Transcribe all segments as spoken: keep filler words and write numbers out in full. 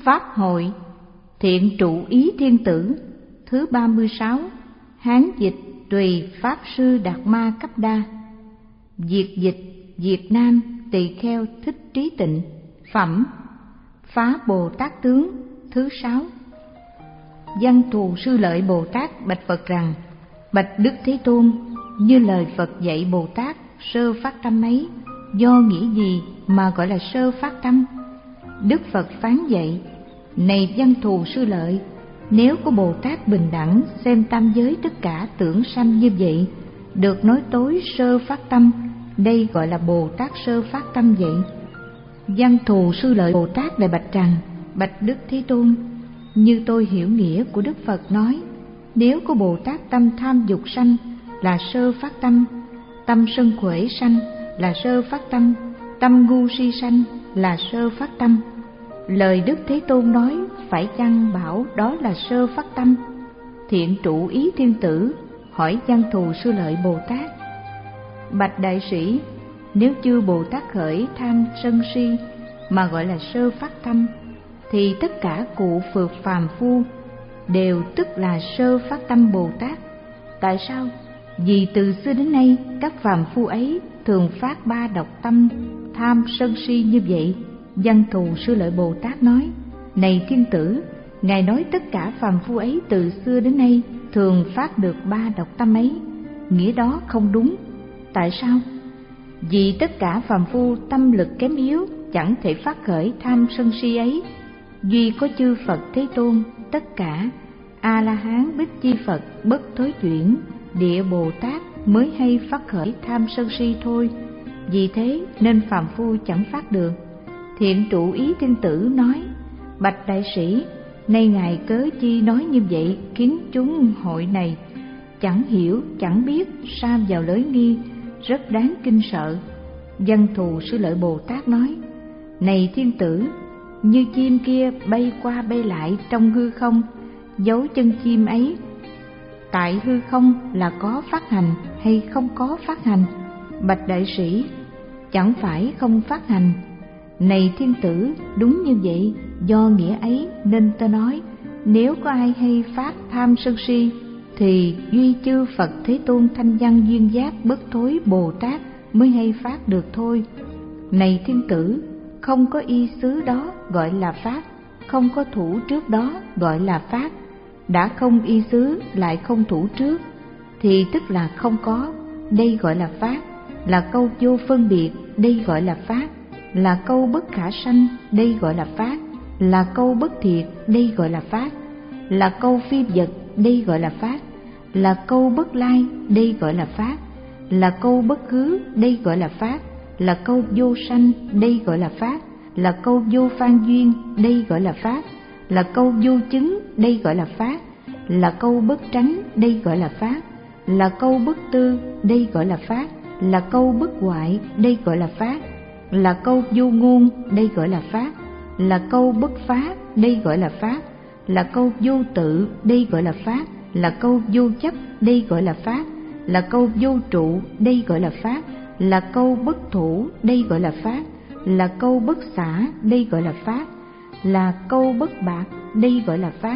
Pháp hội Thiện trụ ý thiên tử. Thứ ba mươi sáu. Hán dịch tùy Pháp sư Đạt Ma Cấp Đa. Việt dịch Việt Nam Tỳ Kheo Thích Trí Tịnh. Phẩm Phá Bồ Tát Tướng. Thứ sáu. Văn Thù Sư Lợi Bồ Tát bạch Phật rằng: Bạch Đức Thế Tôn, như lời Phật dạy Bồ Tát sơ phát tâm ấy, do nghĩa gì mà gọi là sơ phát tâm? Đức Phật phán dạy: Này Văn Thù Sư Lợi, nếu có Bồ Tát bình đẳng xem tam giới tất cả tưởng sanh như vậy, được nói tối sơ phát tâm, đây gọi là Bồ Tát sơ phát tâm vậy. Văn Thù Sư Lợi Bồ Tát lại bạch rằng: Bạch Đức Thế Tôn, như tôi hiểu nghĩa của Đức Phật nói, nếu có Bồ Tát tâm tham dục sanh là sơ phát tâm, tâm sân khởi sanh là sơ phát tâm, tâm ngu si sanh là sơ phát tâm. Lời Đức Thế Tôn nói phải chăng bảo đó là sơ phát tâm? Thiện trụ ý thiên tử hỏi Văn Thù Sư Lợi Bồ Tát: Bạch đại sĩ, nếu chư Bồ Tát khởi tham sân si mà gọi là sơ phát tâm, thì tất cả cụ phược phàm phu đều tức là sơ phát tâm Bồ Tát. Tại sao? Vì từ xưa đến nay các phàm phu ấy thường phát ba độc tâm tham sân si như vậy. Văn Thù Sư Lợi Bồ Tát nói: Này thiên tử, Ngài nói tất cả phàm phu ấy từ xưa đến nay thường phát được ba độc tâm ấy, nghĩa đó không đúng. Tại sao? Vì tất cả phàm phu tâm lực kém yếu chẳng thể phát khởi tham sân si ấy. Duy có chư Phật Thế Tôn, tất cả A La Hán Bích Chi Phật bất thối chuyển, Địa Bồ Tát mới hay phát khởi tham sân si thôi. Vì thế nên phàm phu chẳng phát được. Thiện trụ ý thiên tử nói: Bạch đại sĩ, nay Ngài cớ chi nói như vậy, khiến chúng hội này chẳng hiểu chẳng biết, sa vào lưới nghi, rất đáng kinh sợ. Văn Thù Sư Lợi Bồ Tát nói: Này thiên tử, như chim kia bay qua bay lại trong hư không, dấu chân chim ấy tại hư không là có phát hành hay không có phát hành? Bạch đại sĩ, chẳng phải không phát hành. Này thiên tử, đúng như vậy, do nghĩa ấy nên ta nói, nếu có ai hay phát tham sân si, thì duy chư Phật Thế Tôn thanh văn duyên giác bất thối Bồ Tát mới hay phát được thôi. Này thiên tử, không có y xứ đó gọi là phát, không có thủ trước đó gọi là phát. Đã không y xứ lại không thủ trước, thì tức là không có, đây gọi là phát. Là câu vô phân biệt, đây gọi là phát. Là câu bất khả sanh, đây gọi là phát. Là câu bất thiệt, đây gọi là phát. Là câu phi vật, đây gọi là phát. Là câu bất lai, đây gọi là phát. Là câu bất hứa, đây gọi là phát. Là câu vô sanh, đây gọi là phát. Là câu vô phan duyên, đây gọi là phát. Là câu vô chứng, đây gọi là phát. Là câu bất tránh, đây gọi là phát. Là câu bất tư, đây gọi là phát. Là câu bất hoại, đây gọi là phát. Là câu vô ngôn, đây gọi là phát. Là câu bất phá, đây gọi là phát. Là câu vô tự, đây gọi là phát. Là câu vô chấp, đây gọi là phát. Là câu vô trụ, đây gọi là phát. Là câu bất thủ, đây gọi là phát. Là câu bất xả, đây gọi là phát. Là câu bất bạc, đây gọi là phát.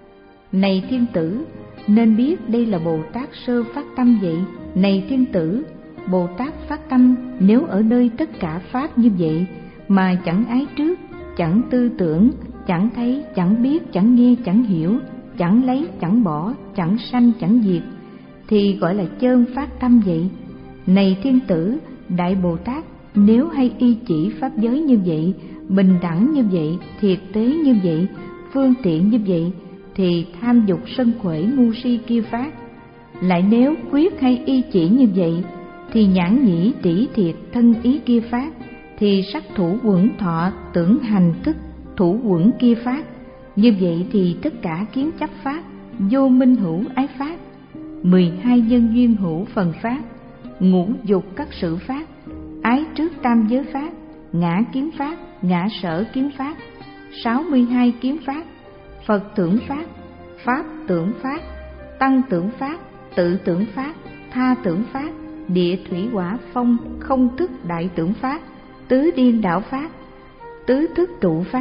Này thiên tử, nên biết đây là Bồ Tát sơ phát tâm vậy. Này thiên tử, Bồ Tát phát tâm nếu ở nơi tất cả pháp như vậy mà chẳng ái trước, chẳng tư tưởng, chẳng thấy, chẳng biết, chẳng nghe, chẳng hiểu, chẳng lấy, chẳng bỏ, chẳng sanh, chẳng diệt, thì gọi là chơn phát tâm vậy. Này thiên tử, Đại Bồ Tát nếu hay y chỉ pháp giới như vậy, bình đẳng như vậy, thiệt tế như vậy, phương tiện như vậy, thì tham dục sân khởi ngu si kia phát. Lại nếu quyết hay y chỉ như vậy, thì nhãn nhĩ tỷ thiệt thân ý kia phát. Thì sắc thủ quẩn thọ tưởng hành thức thủ quẩn kia phát. Như vậy thì tất cả kiến chấp phát, vô minh hữu ái phát, mười hai nhân duyên hữu phần phát, ngũ dục các sự phát, ái trước tam giới phát, ngã kiến phát, ngã sở kiến phát, sáu mươi hai kiến phát, Phật tưởng phát, Pháp tưởng phát, Tăng tưởng phát, tự tưởng phát, tha tưởng phát, địa thủy hỏa phong không thức đại tưởng phát, tứ điên đảo phát, tứ thức trụ phát,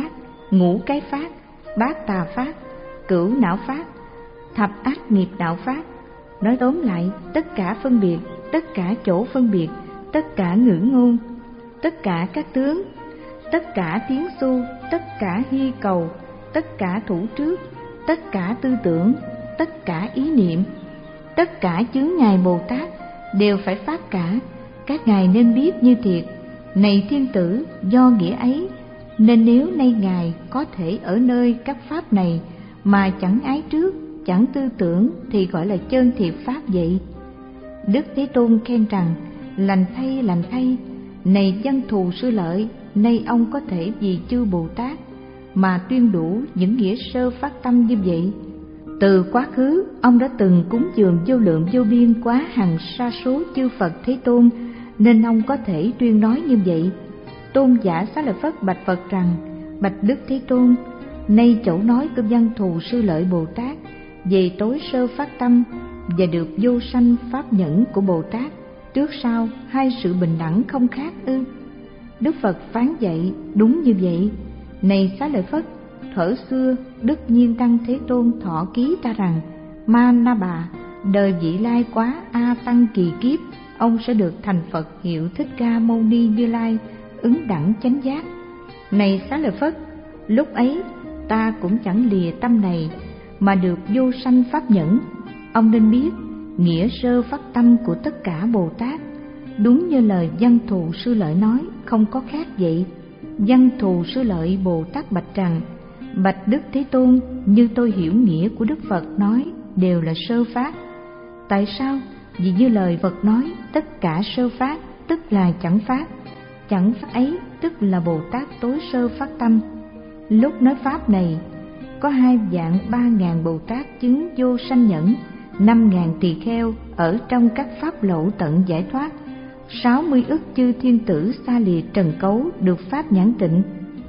ngũ cái pháp, bát tà pháp, cửu não pháp, thập ác nghiệp đạo pháp. Nói tóm lại, tất cả phân biệt, tất cả chỗ phân biệt, tất cả ngữ ngôn, tất cả các tướng, tất cả tiến xu, tất cả hy cầu, tất cả thủ trước, tất cả tư tưởng, tất cả ý niệm, tất cả chướng ngài Bồ Tát đều phải phát cả. Các ngài nên biết như thiệt, này thiên tử, do nghĩa ấy nên nếu nay ngài có thể ở nơi các pháp này mà chẳng ái trước, chẳng tư tưởng thì gọi là chân thiệt pháp vậy. Đức Thế Tôn khen rằng: lành thay, lành thay, này văn thù sư lợi, nay ông có thể vì chư Bồ Tát mà tuyên đủ những nghĩa sơ phát tâm như vậy. Từ quá khứ, ông đã từng cúng dường vô lượng vô biên quá hằng sa số chư Phật Thế Tôn, nên ông có thể tuyên nói như vậy. Tôn giả Xá Lợi Phất bạch Phật rằng: bạch Đức Thế Tôn, nay chỗ nói của văn thù sư lợi Bồ Tát về tối sơ phát tâm và được vô sanh pháp nhẫn của Bồ Tát, trước sau hai sự bình đẳng không khác ư? Đức Phật phán dạy: đúng như vậy. Này Xá Lợi Phất, thuở xưa Đức Nhiên Tăng Thế Tôn thọ ký ta rằng: Ma Na Bà, đời vị lai quá a tăng kỳ kiếp, ông sẽ được thành Phật hiệu Thích Ca Mâu Ni Như Lai, ứng đẳng chánh giác. Này Xá Lợi Phất, lúc ấy ta cũng chẳng lìa tâm này mà được vô sanh pháp nhẫn. Ông nên biết nghĩa sơ phát tâm của tất cả Bồ Tát, đúng như lời văn thù sư lợi nói, không có khác vậy. Văn thù sư lợi Bồ Tát bạch rằng: bạch Đức Thế Tôn, như tôi hiểu nghĩa của Đức Phật nói đều là sơ phát. Tại sao? Vì như lời Phật nói, tất cả sơ phát tức là chẳng phát, chẳng phát ấy tức là Bồ Tát tối sơ phát tâm. Lúc nói pháp này, có hai vạn ba ngàn Bồ Tát chứng vô sanh nhẫn, năm ngàn tỳ kheo ở trong các pháp lậu tận giải thoát, sáu mươi ức chư thiên tử xa lìa trần cấu được pháp nhãn tịnh.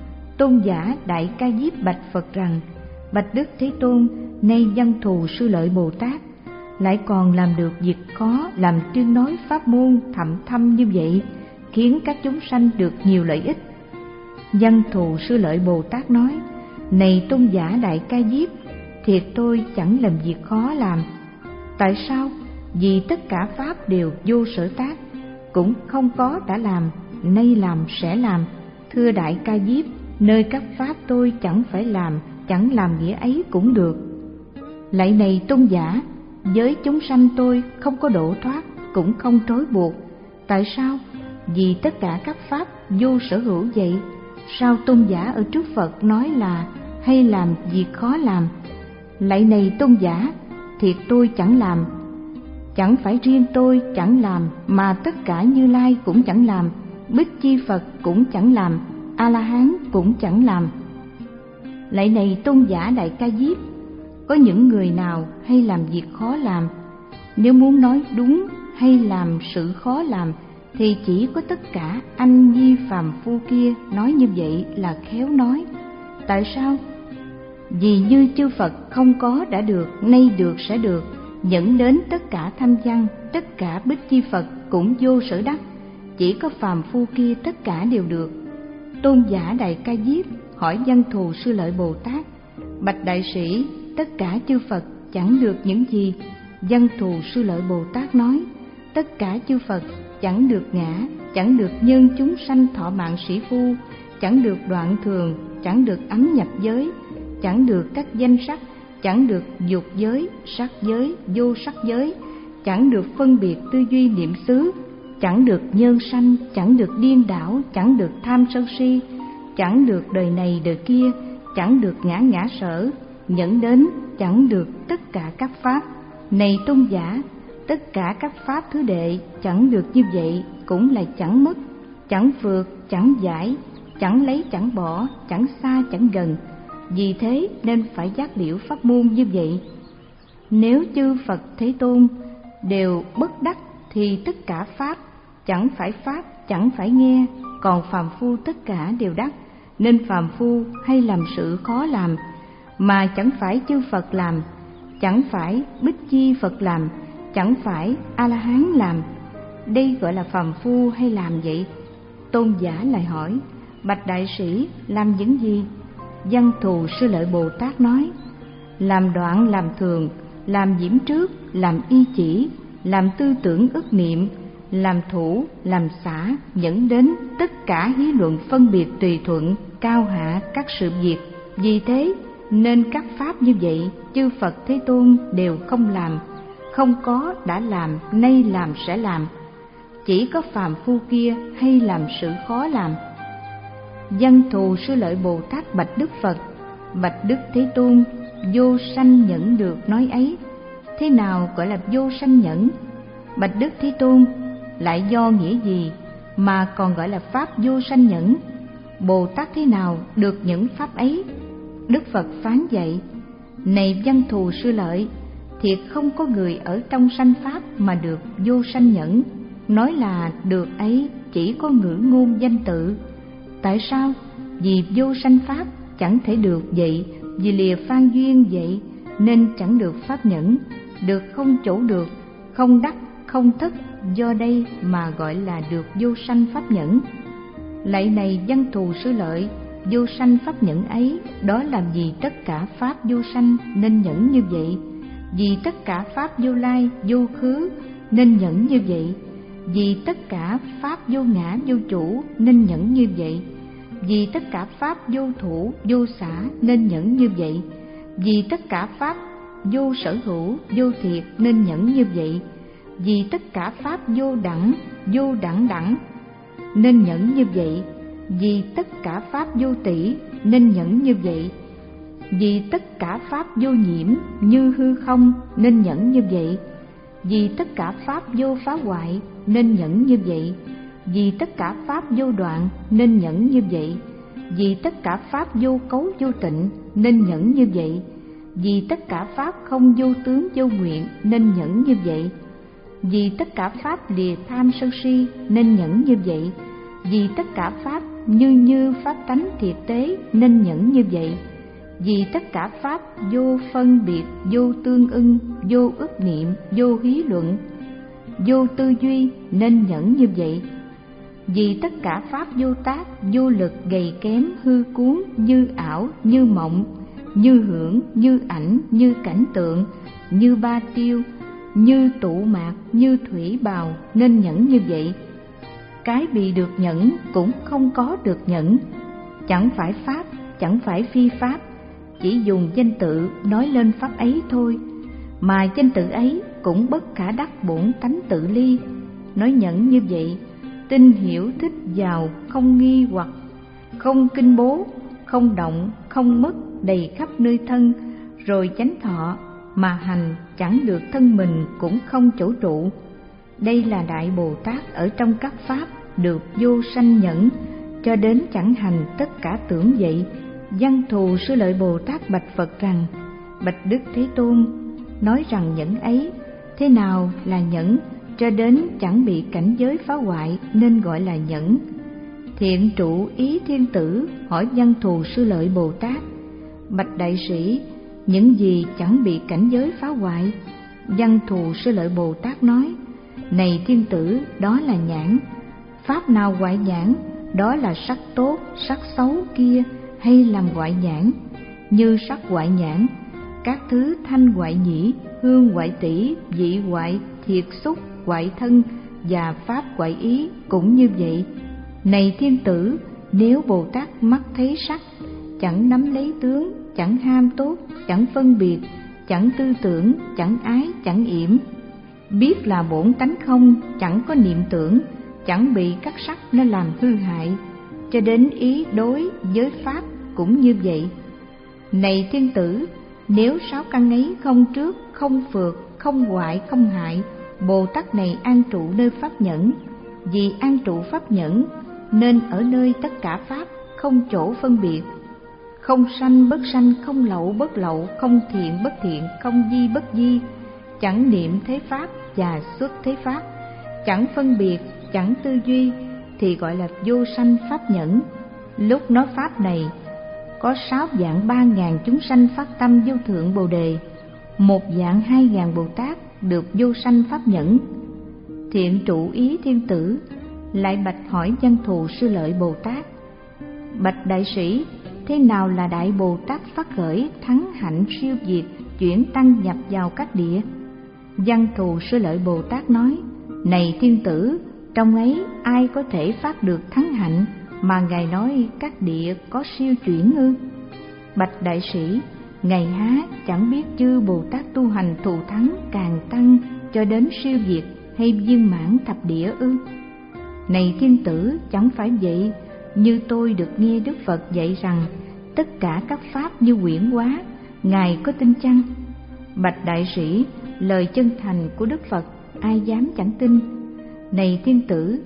Tôn giả Đại Ca Diếp bạch Phật rằng: bạch Đức Thế Tôn, nay văn thù sư lợi Bồ Tát lại còn làm được việc khó, làm tuyên nói pháp môn thậm thâm như vậy, khiến các chúng sanh được nhiều lợi ích. Văn thù sư lợi Bồ Tát nói: này tôn giả Đại Ca Diếp, thiệt tôi chẳng làm việc khó làm. Tại sao? Vì tất cả pháp đều vô sở tác, cũng không có đã làm, nay làm sẽ làm. Thưa Đại Ca Diếp, nơi các pháp tôi chẳng phải làm, chẳng làm nghĩa ấy cũng được. Lạy này tôn giả, với chúng sanh tôi không có độ thoát, cũng không trói buộc. Tại sao? Vì tất cả các pháp vô sở hữu vậy. Sao tôn giả ở trước Phật nói là hay làm việc khó làm? Lạy này tôn giả, thiệt tôi chẳng làm. Chẳng phải riêng tôi chẳng làm, mà tất cả Như Lai cũng chẳng làm, Bích Chi Phật cũng chẳng làm, A-la-hán cũng chẳng làm. Lạy này tôn giả Đại Ca Diếp, có những người nào hay làm việc khó làm? Nếu muốn nói đúng hay làm sự khó làm thì chỉ có tất cả anh di phàm phu kia nói như vậy là khéo nói. Tại sao? Vì như chư Phật không có đã được, nay được sẽ được, dẫn đến tất cả tham văn, tất cả Bích Chi Phật cũng vô sở đắc, chỉ có phàm phu kia tất cả đều được. Tôn giả Đại Ca Diếp hỏi văn thù sư lợi Bồ Tát: bạch đại sĩ, tất cả chư Phật chẳng được những gì? Văn thù sư lợi Bồ Tát nói: tất cả chư Phật chẳng được ngã, chẳng được nhân chúng sanh thọ mạng sĩ phu, chẳng được đoạn thường, chẳng được ấm nhập giới, chẳng được các danh sắc, chẳng được dục giới, sắc giới, vô sắc giới, chẳng được phân biệt tư duy niệm xứ, chẳng được nhân sanh, chẳng được điên đảo, chẳng được tham sân si, chẳng được đời này đời kia, chẳng được ngã ngã sở, dẫn đến chẳng được tất cả các pháp. Này tôn giả, tất cả các pháp thứ đệ chẳng được như vậy cũng là chẳng mất, chẳng vượt, chẳng giải, chẳng lấy chẳng bỏ, chẳng xa chẳng gần. Vì thế nên phải giác liễu pháp môn như vậy. Nếu chư Phật Thế Tôn đều bất đắc thì tất cả pháp chẳng phải pháp, chẳng phải nghe, còn phàm phu tất cả đều đắc, nên phàm phu hay làm sự khó làm mà chẳng phải chư Phật làm, chẳng phải Bích Chi Phật làm, chẳng phải A-la-hán làm. Đây gọi là phàm phu hay làm vậy? Tôn giả lại hỏi: bạch đại sĩ, làm những gì? Văn Thù Sư Lợi Bồ Tát nói: làm đoạn làm thường, làm diễm trước, làm y chỉ, làm tư tưởng ức niệm, làm thủ, làm xả, dẫn đến tất cả hí luận phân biệt tùy thuận, cao hạ các sự việc. Vì thế nên các pháp như vậy chư Phật Thế Tôn đều không làm, không có đã làm, nay làm sẽ làm. Chỉ có phàm phu kia hay làm sự khó làm. Văn Thù Sư Lợi Bồ Tát bạch Đức Phật: bạch Đức Thế Tôn, vô sanh nhẫn được nói ấy, thế nào gọi là vô sanh nhẫn? Bạch Đức Thế Tôn, lại do nghĩa gì mà còn gọi là pháp vô sanh nhẫn? Bồ Tát thế nào được những pháp ấy? Đức Phật phán dạy: này Văn Thù Sư Lợi, thiệt không có người ở trong sanh pháp mà được vô sanh nhẫn. Nói là được ấy chỉ có ngữ ngôn danh tự. Tại sao? Vì vô sanh pháp chẳng thể được vậy, vì lìa phan duyên vậy nên chẳng được pháp nhẫn. Được không chỗ được, không đắc, không thất, do đây mà gọi là được vô sanh pháp nhẫn. Lạy này Văn Thù Sư Lợi, vô sanh pháp nhẫn ấy, đó làm gì tất cả pháp vô sanh nên nhẫn như vậy, vì tất cả pháp vô lai, vô khứ nên nhẫn như vậy, vì tất cả pháp vô ngã, vô chủ nên nhẫn như vậy, vì tất cả pháp vô thủ, vô xả nên nhẫn như vậy, vì tất cả pháp vô sở hữu, vô thiệt nên nhẫn như vậy, vì tất cả pháp vô đẳng, vô đẳng đẳng nên nhẫn như vậy, vì tất cả pháp vô tỷ nên nhẫn như vậy, vì tất cả pháp vô nhiễm như hư không nên nhẫn như vậy, vì tất cả pháp vô phá hoại nên nhẫn như vậy, vì tất cả pháp vô đoạn nên nhẫn như vậy, vì tất cả pháp vô cấu vô tịnh nên nhẫn như vậy, vì tất cả pháp không vô tướng vô nguyện nên nhẫn như vậy, vì tất cả pháp lìa tham sân si nên nhẫn như vậy, vì tất cả pháp như như pháp tánh thiệt tế nên nhẫn như vậy, vì tất cả pháp vô phân biệt, vô tương ưng, vô ức niệm, vô hí luận, vô tư duy nên nhẫn như vậy, vì tất cả pháp vô tác, vô lực, gầy kém, hư cuốn, như ảo, như mộng, như hưởng, như ảnh, như cảnh tượng, như ba tiêu, như tụ mạc, như thủy bào nên nhẫn như vậy. Cái bị được nhẫn cũng không có được nhẫn, chẳng phải pháp, chẳng phải phi pháp, chỉ dùng danh tự nói lên pháp ấy thôi, mà danh tự ấy cũng bất khả đắc bổn tánh tự ly. Nói nhẫn như vậy, tin hiểu thích vào, không nghi hoặc, không kinh bố, không động, không mất, đầy khắp nơi thân, rồi chánh thọ, mà hành chẳng được thân mình cũng không chỗ trụ. Đây là Đại Bồ Tát ở trong các pháp được vô sanh nhẫn, cho đến chẳng hành tất cả tưởng vậy. Văn Thù Sư Lợi Bồ Tát bạch Phật rằng: bạch Đức Thế Tôn, nói rằng nhẫn ấy thế nào là nhẫn, cho đến chẳng bị cảnh giới phá hoại nên gọi là nhẫn. Thiện trụ ý thiên tử hỏi Văn Thù Sư Lợi Bồ Tát: bạch đại sĩ, những gì chẳng bị cảnh giới phá hoại? Văn Thù Sư Lợi Bồ Tát nói: này thiên tử, đó là nhãn. Pháp nào ngoại nhãn? Đó là sắc tốt, sắc xấu kia hay làm ngoại nhãn? Như sắc ngoại nhãn, các thứ thanh ngoại nhĩ, hương ngoại tỷ, vị ngoại thiệt xúc, ngoại thân và pháp ngoại ý cũng như vậy. Này thiên tử, nếu Bồ Tát mắt thấy sắc, chẳng nắm lấy tướng, chẳng ham tốt, chẳng phân biệt, chẳng tư tưởng, chẳng ái, chẳng yểm, biết là bổn tánh không, chẳng có niệm tưởng, chẳng bị các sắc nên làm hư hại, cho đến ý đối với pháp cũng như vậy. Này thiên tử, nếu sáu căn ấy không trước, không phượt, không hoại, không hại, Bồ Tát này an trụ nơi pháp nhẫn. Vì an trụ pháp nhẫn nên ở nơi tất cả pháp không chỗ phân biệt, không sanh bất sanh, không lậu bất lậu, không thiện bất thiện, không di bất di, chẳng niệm thế pháp và xuất thế pháp, chẳng phân biệt, chẳng tư duy, thì gọi là vô sanh pháp nhẫn. Lúc nói pháp này, có sáu vạn ba ngàn chúng sanh phát tâm vô thượng bồ đề, một vạn hai ngàn Bồ Tát được vô sanh pháp nhẫn. Thiện trụ ý thiên tử lại bạch hỏi Văn Thù Sư Lợi Bồ Tát: bạch đại sĩ, thế nào là Đại Bồ Tát phát khởi thắng hạnh siêu diệt, chuyển tăng nhập vào các địa? Văn Thù Sư Lợi Bồ Tát nói: này thiên tử, trong ấy ai có thể phát được thắng hạnh mà Ngài nói các địa có siêu chuyển ư? Bạch đại sĩ, Ngài há chẳng biết chư Bồ Tát tu hành thù thắng càng tăng cho đến siêu diệt hay viên mãn thập địa ư? Này thiên tử, chẳng phải vậy. Như tôi được nghe Đức Phật dạy rằng tất cả các pháp như huyễn hóa, Ngài có tin chăng? Bạch đại sĩ, lời chân thành của Đức Phật ai dám chẳng tin. Này thiên tử,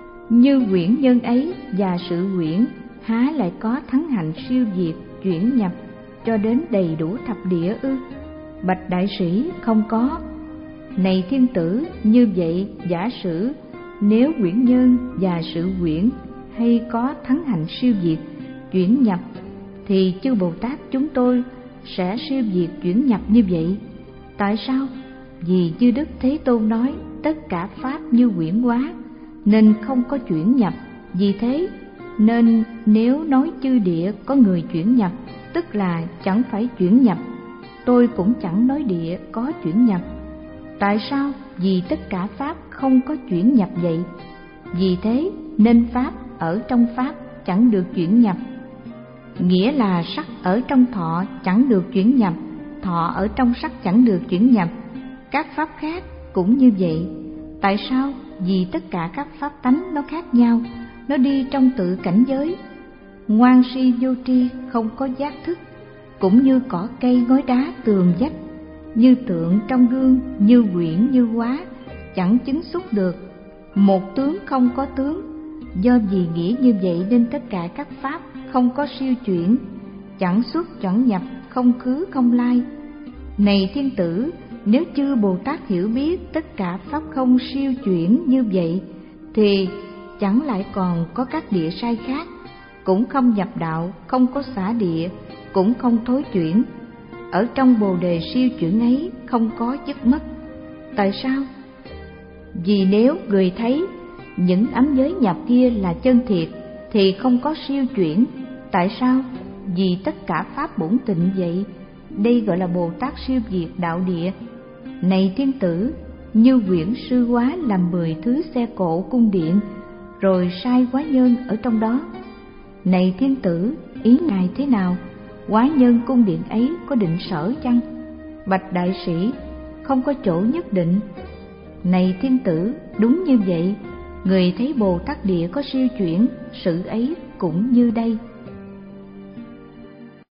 như huyễn nhân ấy và sự huyễn há lại có thắng hạnh siêu diệt, chuyển nhập cho đến đầy đủ thập địa ư? Bạch đại sĩ, không có. Này thiên tử, như vậy giả sử nếu huyễn nhân và sự huyễn hay có thắng hạnh siêu diệt, chuyển nhập, thì chư Bồ Tát chúng tôi sẽ siêu diệt chuyển nhập như vậy. Tại sao? Vì chư Đức Thế Tôn nói tất cả pháp như huyễn hóa nên không có chuyển nhập. Vì thế nên nếu nói chư địa có người chuyển nhập, tức là chẳng phải chuyển nhập. Tôi cũng chẳng nói địa có chuyển nhập. Tại sao? Vì tất cả pháp không có chuyển nhập vậy. Vì thế nên pháp ở trong pháp chẳng được chuyển nhập. Nghĩa là sắc ở trong thọ chẳng được chuyển nhập, thọ ở trong sắc chẳng được chuyển nhập. Các pháp khác cũng như vậy. Tại sao? Vì tất cả các pháp tánh nó khác nhau, nó đi trong tự cảnh giới. Ngoan si vô tri không có giác thức, cũng như cỏ cây ngói đá tường vách, như tượng trong gương, như quyển như hóa, chẳng chứng xúc được. Một tướng không có tướng. Do vì nghĩa như vậy nên tất cả các pháp không có siêu chuyển, chẳng xuất chẳng nhập, không khứ không lai. Này thiên tử, nếu chư Bồ Tát hiểu biết tất cả pháp không siêu chuyển như vậy, thì chẳng lại còn có các địa sai khác, cũng không nhập đạo, không có xả địa, cũng không thối chuyển. Ở trong Bồ Đề siêu chuyển ấy không có dứt mất. Tại sao? Vì nếu người thấy những ấm giới nhập kia là chân thiệt thì không có siêu chuyển. Tại sao? Vì tất cả pháp bổn tịnh vậy. Đây gọi là Bồ Tát siêu diệt đạo địa. Này thiên tử, như quyển sư hóa làm mười thứ xe cộ cung điện, rồi sai hóa nhân ở trong đó. Này thiên tử, ý Ngài thế nào? Hóa nhân cung điện ấy có định sở chăng? Bạch đại sĩ, không có chỗ nhất định. Này thiên tử, đúng như vậy. Người thấy Bồ Tát địa có siêu chuyển, sự ấy cũng như đây.